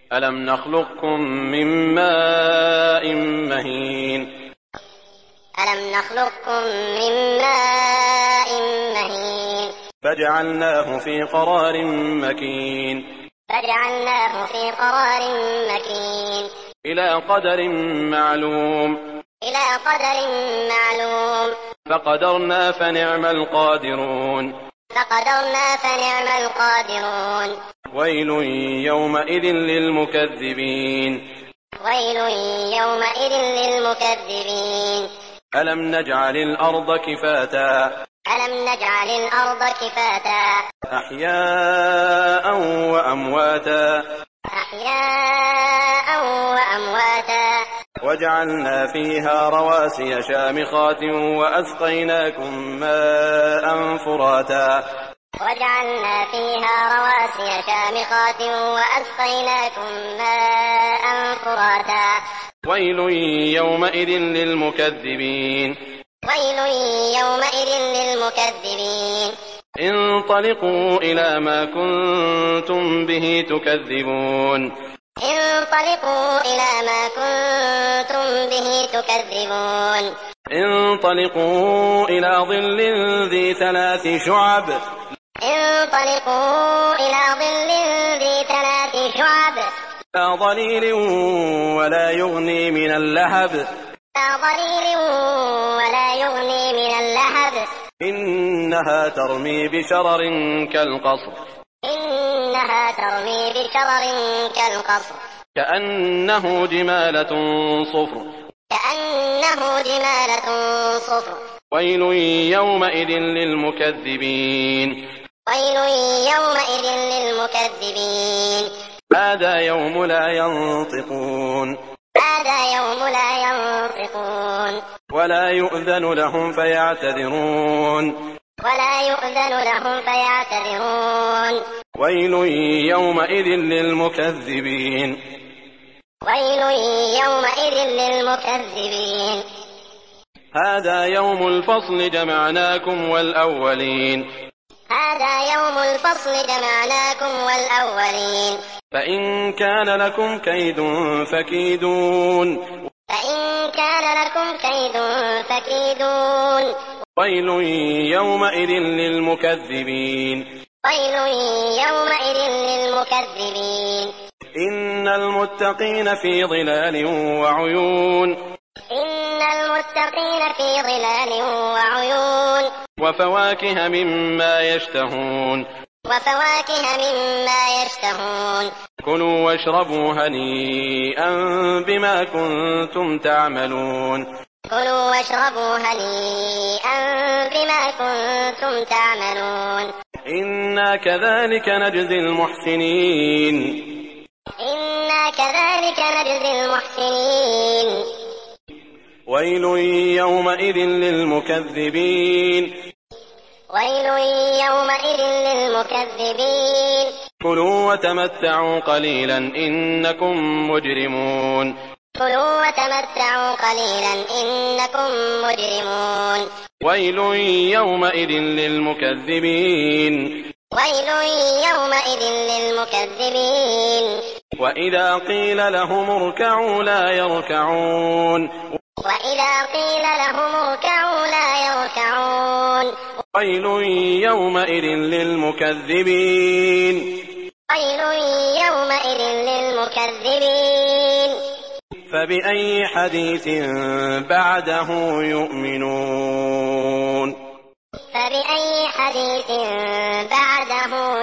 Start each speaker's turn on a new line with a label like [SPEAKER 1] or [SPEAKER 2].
[SPEAKER 1] ألم نخلقكم من ماء مهين
[SPEAKER 2] ألم نخلقكم من ماء مهين
[SPEAKER 1] فجعلناه في قرار مكين إلى قدر معلوم فقدرنا فنعم القادرون ويل يومئذ للمكذبين ألم نجعل الأرض كفاتا أحياء وأمواتا وجعلنا فيها رواسي شامخات وأسقيناكم ماء فراتا ويل يومئذ للمكذبين انطلقوا إلى ما كنتم به تكذبون انطلقوا إلى ظل ذي 3 شعب لا ظليل ولا يغني من اللهب إنها ترمي بشرر كالقصر كأنه جمالة صفر ويل يومئذ للمكذبين هذا يوم لا ينطقون ولا يؤذن لهم فيعتذرون ويل يومئذ للمكذبين هذا يوم الفصل جمعناكم والأولين فإن كان لكم كيد فكيدون ويل يومئذ للمكذبين إن المتقين في ظلال وعيون وفواكه مما يشتهون كلوا واشربوا هنيئا بما كنتم تعملون إنا كذلك نجزي المحسنين ويل يومئذ للمكذبين كلوا وتمتعوا قليلا إنكم مجرمون ويل يومئذ للمكذبين وإذا قيل لهم اركعوا لا يركعون ويل يومئذ للمكذبين فبأي حديث بعده يؤمنون